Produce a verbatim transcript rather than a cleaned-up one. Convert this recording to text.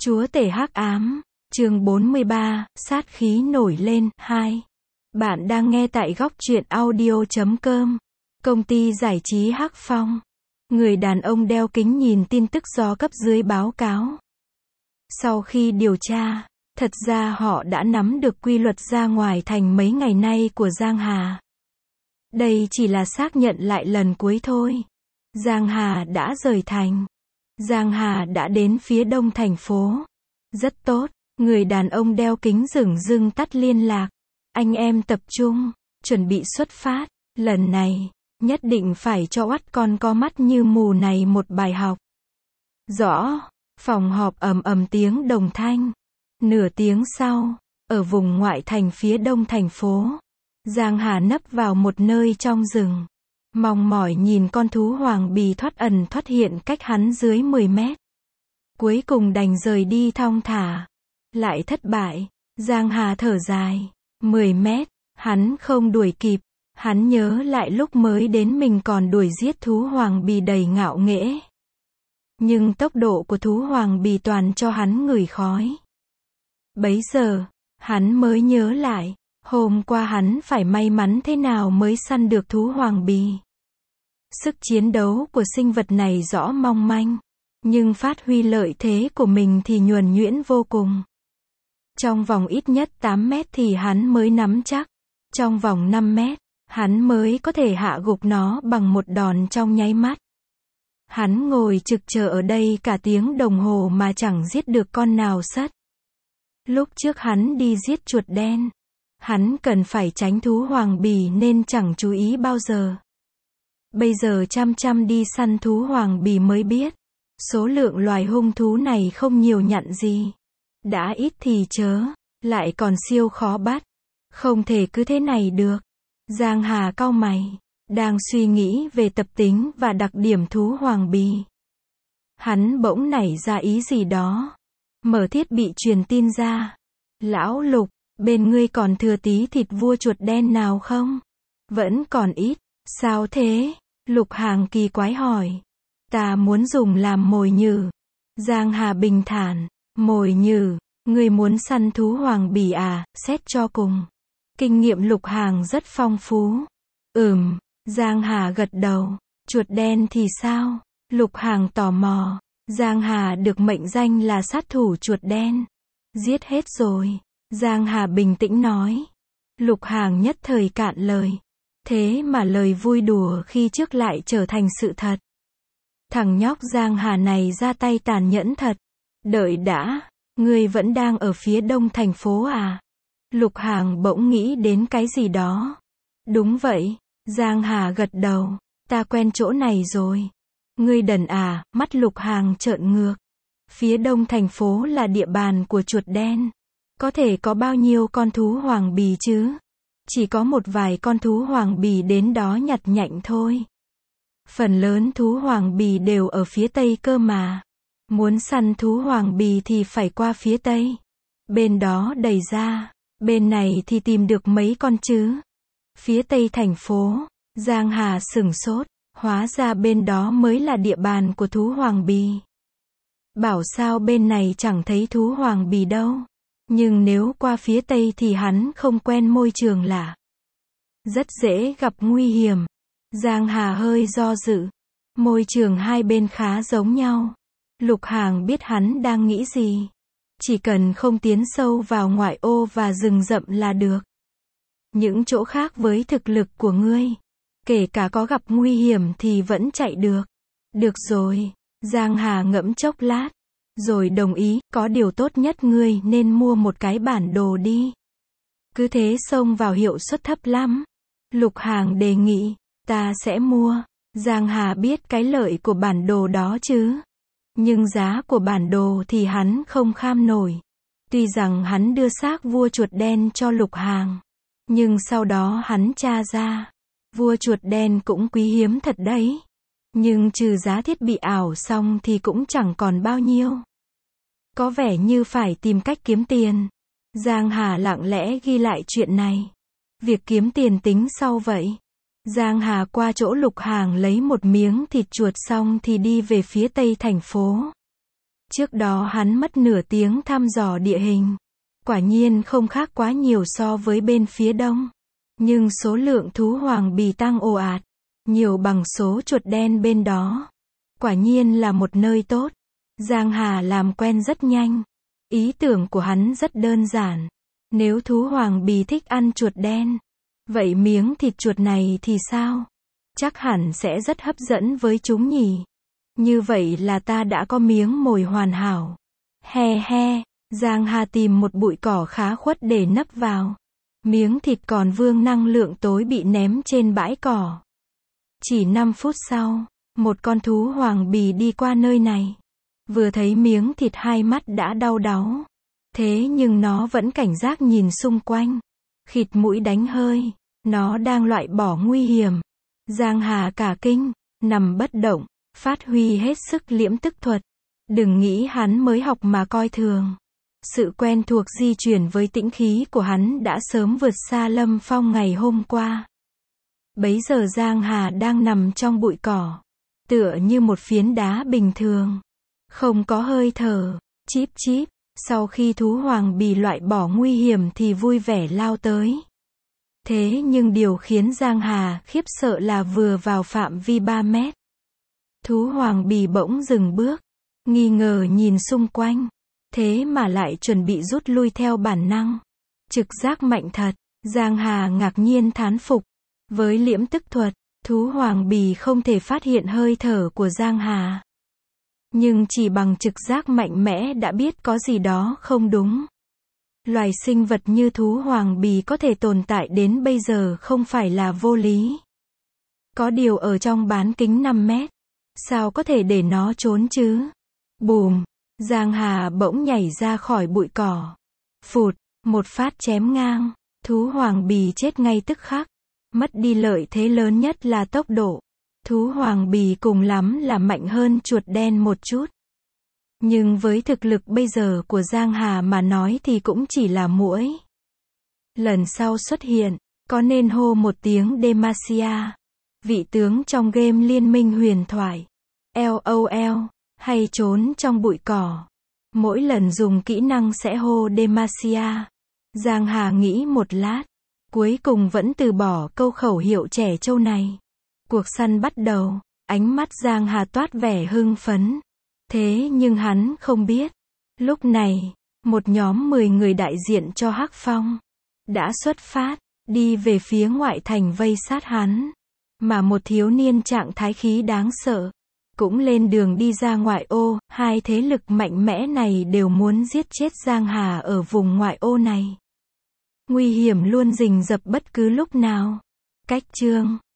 Chúa tể hắc ám, chương bốn mươi ba, sát khí nổi lên, hai. Bạn đang nghe tại góc truyện audio chấm com, công ty giải trí Hắc Phong. Người đàn ông đeo kính nhìn tin tức do cấp dưới báo cáo. Sau khi điều tra, thật ra họ đã nắm được quy luật ra ngoài thành mấy ngày nay của Giang Hà. Đây chỉ là xác nhận lại lần cuối thôi. Giang Hà đã rời thành. Giang Hà đã đến phía đông thành phố. Rất tốt, người đàn ông đeo kính dửng dưng tắt liên lạc. Anh em tập trung, chuẩn bị xuất phát. Lần này, nhất định phải cho oắt con có mắt như mù này một bài học. Rõ, phòng họp ầm ầm tiếng đồng thanh. Nửa tiếng sau, ở vùng ngoại thành phía đông thành phố, Giang Hà nấp vào một nơi trong rừng. Mong mỏi nhìn con thú hoàng bì thoát ẩn thoát hiện cách hắn dưới mười mét. Cuối cùng đành rời đi thong thả. Lại thất bại. Giang Hà thở dài. mười mét, hắn không đuổi kịp. Hắn nhớ lại lúc mới đến mình còn đuổi giết thú hoàng bì đầy ngạo nghễ. Nhưng tốc độ của thú hoàng bì toàn cho hắn ngửi khói. Bấy giờ, hắn mới nhớ lại. Hôm qua hắn phải may mắn thế nào mới săn được thú hoàng bì. Sức chiến đấu của sinh vật này rõ mong manh, nhưng phát huy lợi thế của mình thì nhuần nhuyễn vô cùng. Trong vòng ít nhất tám mét thì hắn mới nắm chắc, trong vòng năm mét, hắn mới có thể hạ gục nó bằng một đòn trong nháy mắt. Hắn ngồi trực chờ ở đây cả tiếng đồng hồ mà chẳng giết được con nào sất. Lúc trước hắn đi giết chuột đen, hắn cần phải tránh thú hoàng bì nên chẳng chú ý bao giờ. Bây giờ chăm chăm đi săn thú hoàng bì mới biết, số lượng loài hung thú này không nhiều nhặn gì. Đã ít thì chớ, lại còn siêu khó bắt. Không thể cứ thế này được. Giang Hà cau mày, đang suy nghĩ về tập tính và đặc điểm thú hoàng bì. Hắn bỗng nảy ra ý gì đó. Mở thiết bị truyền tin ra. Lão Lục, bên ngươi còn thừa tí thịt vua chuột đen nào không? Vẫn còn ít. Sao thế? Lục Hàng kỳ quái hỏi. Ta muốn dùng làm mồi nhử. Giang Hà bình thản. Mồi nhử, ngươi muốn săn thú hoàng bì à? Xét cho cùng. Kinh nghiệm Lục Hàng rất phong phú. Ừm, Giang Hà gật đầu. Chuột đen thì sao? Lục Hàng tò mò. Giang Hà được mệnh danh là sát thủ chuột đen. Giết hết rồi. Giang Hà bình tĩnh nói. Lục Hàng nhất thời cạn lời. Thế mà lời vui đùa khi trước lại trở thành sự thật. Thằng nhóc Giang Hà này ra tay tàn nhẫn thật. Đợi đã, ngươi vẫn đang ở phía đông thành phố à? Lục Hàng bỗng nghĩ đến cái gì đó. Đúng vậy, Giang Hà gật đầu. Ta quen chỗ này rồi. Ngươi đần à? Mắt Lục Hàng trợn ngược. Phía đông thành phố là địa bàn của chuột đen. Có thể có bao nhiêu con thú hoàng bì chứ? Chỉ có một vài con thú hoàng bì đến đó nhặt nhạnh thôi. Phần lớn thú hoàng bì đều ở phía tây cơ mà. Muốn săn thú hoàng bì thì phải qua phía tây. Bên đó đầy ra. Bên này thì tìm được mấy con chứ. Phía tây thành phố. Giang Hà sửng sốt. Hóa ra bên đó mới là địa bàn của thú hoàng bì. Bảo sao bên này chẳng thấy thú hoàng bì đâu. Nhưng nếu qua phía tây thì hắn không quen môi trường lạ. Rất dễ gặp nguy hiểm. Giang Hà hơi do dự. Môi trường hai bên khá giống nhau. Lục Hàng biết hắn đang nghĩ gì. Chỉ cần không tiến sâu vào ngoại ô và rừng rậm là được. Những chỗ khác với thực lực của ngươi, kể cả có gặp nguy hiểm thì vẫn chạy được. Được rồi. Giang Hà ngẫm chốc lát. Rồi đồng ý, có điều tốt nhất ngươi nên mua một cái bản đồ đi. Cứ thế xông vào hiệu suất thấp lắm. Lục Hàng đề nghị, ta sẽ mua. Giang Hà biết cái lợi của bản đồ đó chứ. Nhưng giá của bản đồ thì hắn không kham nổi. Tuy rằng hắn đưa xác vua chuột đen cho Lục Hàng. Nhưng sau đó hắn tra ra. Vua chuột đen cũng quý hiếm thật đấy. Nhưng trừ giá thiết bị ảo xong thì cũng chẳng còn bao nhiêu. Có vẻ như phải tìm cách kiếm tiền. Giang Hà lặng lẽ ghi lại chuyện này. Việc kiếm tiền tính sau vậy. Giang Hà qua chỗ Lục Hàng lấy một miếng thịt chuột xong thì đi về phía tây thành phố. Trước đó hắn mất nửa tiếng thăm dò địa hình. Quả nhiên không khác quá nhiều so với bên phía đông. Nhưng số lượng thú hoàng bì tăng ồ ạt, nhiều bằng số chuột đen bên đó. Quả nhiên là một nơi tốt. Giang Hà làm quen rất nhanh. Ý tưởng của hắn rất đơn giản. Nếu thú hoàng bì thích ăn chuột đen, vậy miếng thịt chuột này thì sao? Chắc hẳn sẽ rất hấp dẫn với chúng nhỉ. Như vậy là ta đã có miếng mồi hoàn hảo. He he, Giang Hà tìm một bụi cỏ khá khuất để nấp vào. Miếng thịt còn vương năng lượng tối bị ném trên bãi cỏ. Chỉ năm phút sau, một con thú hoàng bì đi qua nơi này. Vừa thấy miếng thịt hai mắt đã đau đáu. Thế nhưng nó vẫn cảnh giác nhìn xung quanh. Khịt mũi đánh hơi. Nó đang loại bỏ nguy hiểm. Giang Hà cả kinh, nằm bất động, phát huy hết sức liễm tức thuật. Đừng nghĩ hắn mới học mà coi thường. Sự quen thuộc di chuyển với tĩnh khí của hắn đã sớm vượt xa Lâm Phong ngày hôm qua. Bấy giờ Giang Hà đang nằm trong bụi cỏ, tựa như một phiến đá bình thường, không có hơi thở. Chíp chíp, sau khi thú hoàng bì loại bỏ nguy hiểm thì vui vẻ lao tới. Thế nhưng điều khiến Giang Hà khiếp sợ là vừa vào phạm vi ba mét, thú hoàng bì bỗng dừng bước, nghi ngờ nhìn xung quanh, thế mà lại chuẩn bị rút lui theo bản năng. Trực giác mạnh thật. Giang Hà ngạc nhiên thán phục. Với liễm tức thuật, thú hoàng bì không thể phát hiện hơi thở của Giang Hà. Nhưng chỉ bằng trực giác mạnh mẽ đã biết có gì đó không đúng. Loài sinh vật như thú hoàng bì có thể tồn tại đến bây giờ không phải là vô lý. Có điều ở trong bán kính năm mét, sao có thể để nó trốn chứ? Bùm, Giang Hà bỗng nhảy ra khỏi bụi cỏ. Phụt, một phát chém ngang, thú hoàng bì chết ngay tức khắc. Mất đi lợi thế lớn nhất là tốc độ. Thú hoàng bì cùng lắm là mạnh hơn chuột đen một chút. Nhưng với thực lực bây giờ của Giang Hà mà nói thì cũng chỉ là muỗi. Lần sau xuất hiện, có nên hô một tiếng Demacia, vị tướng trong game Liên minh huyền thoại, LOL, hay trốn trong bụi cỏ. Mỗi lần dùng kỹ năng sẽ hô Demacia. Giang Hà nghĩ một lát, cuối cùng vẫn từ bỏ câu khẩu hiệu trẻ trâu này. Cuộc săn bắt đầu, ánh mắt Giang Hà toát vẻ hưng phấn. Thế nhưng hắn không biết, lúc này, một nhóm mười người đại diện cho Hắc Phong đã xuất phát, đi về phía ngoại thành vây sát hắn. Mà một thiếu niên trạng thái khí đáng sợ cũng lên đường đi ra ngoại ô. Hai thế lực mạnh mẽ này đều muốn giết chết Giang Hà ở vùng ngoại ô này. Nguy hiểm luôn rình rập bất cứ lúc nào. Cách chương